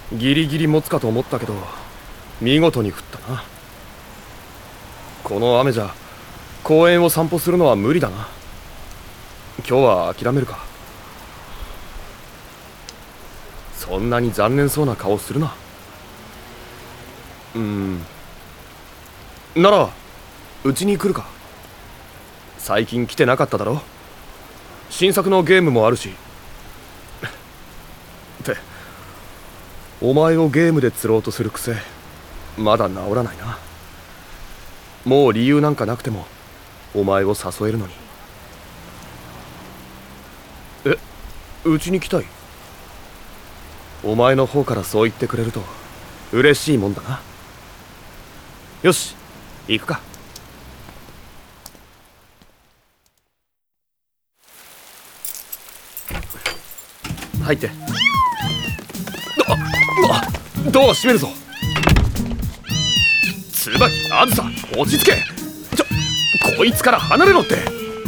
ギリギリ持つかと思ったけど見事に降ったな。この雨じゃ公園を散歩するのは無理だな。今日は諦めるか。そんなに残念そうな顔するな。ならうちに来るか。最近来てなかっただろ。新作のゲームもあるし。ってお前をゲームで釣ろうとする癖まだ治らないな。もう理由なんかなくてもお前を誘えるのに。うちに来たい？お前の方からそう言ってくれると嬉しいもんだな。よし行くか。入って。ドア閉めるぞ。椿、あずさ、落ち着け。こいつから離れろって。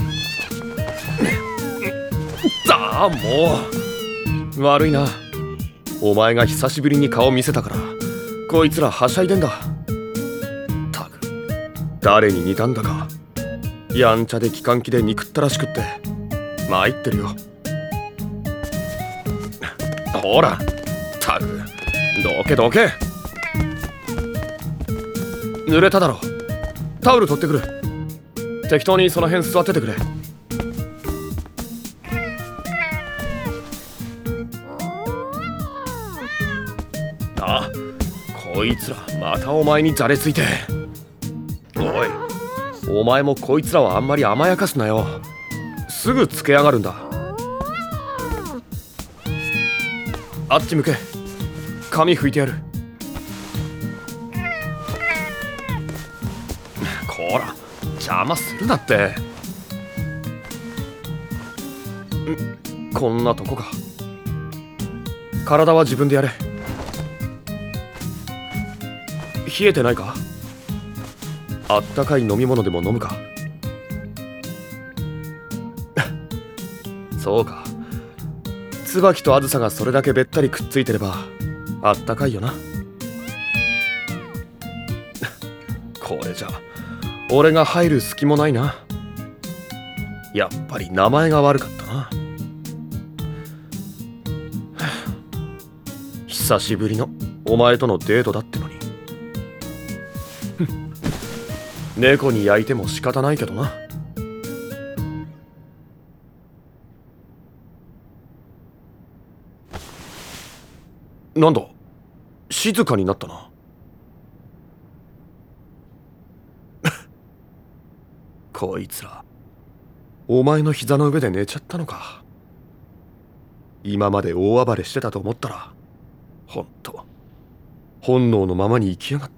ああ、もう悪いな。お前が久しぶりに顔見せたからこいつらはしゃいでんだ。ったく誰に似たんだか。やんちゃで気管気で憎ったらしくって参ってるよ。ほらったくどけどけ。濡れただろ。タオル取ってくる。適当にその辺座っててくれ。あ、こいつらまたお前にじゃれついて。おい、お前もこいつらはあんまり甘やかすなよ。すぐつけやがるんだ。あっち向け。髪拭いてやる。こら邪魔するなって。こんなとこか。体は自分でやれ。冷えてないか？あったかい飲み物でも飲むか？そうか。椿とあずさがそれだけべったりくっついてればあったかいよな。これじゃ俺が入る隙もないな。やっぱり名前が悪かったな。久しぶりのお前とのデートだってのに。猫に焼いても仕方ないけどな。なんだ静かになったな。こいつらお前の膝の上で寝ちゃったのか。今まで大暴れしてたと思ったらほんと本能のままに生きやがって。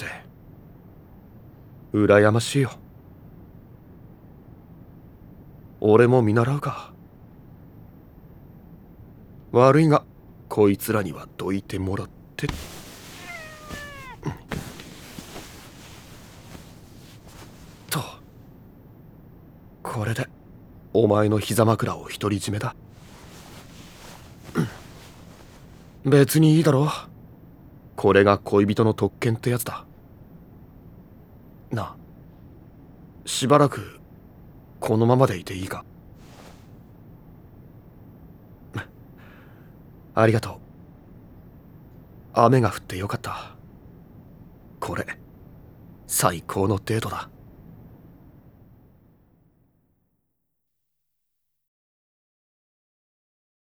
羨ましいよ。俺も見習うか。悪いがこいつらにはどいてもらって。とこれでお前の膝枕を独り占めだ。別にいいだろう。これが恋人の特権ってやつだな。しばらくこのままでいていいか？ありがとう。雨が降ってよかった。これ最高のデートだ。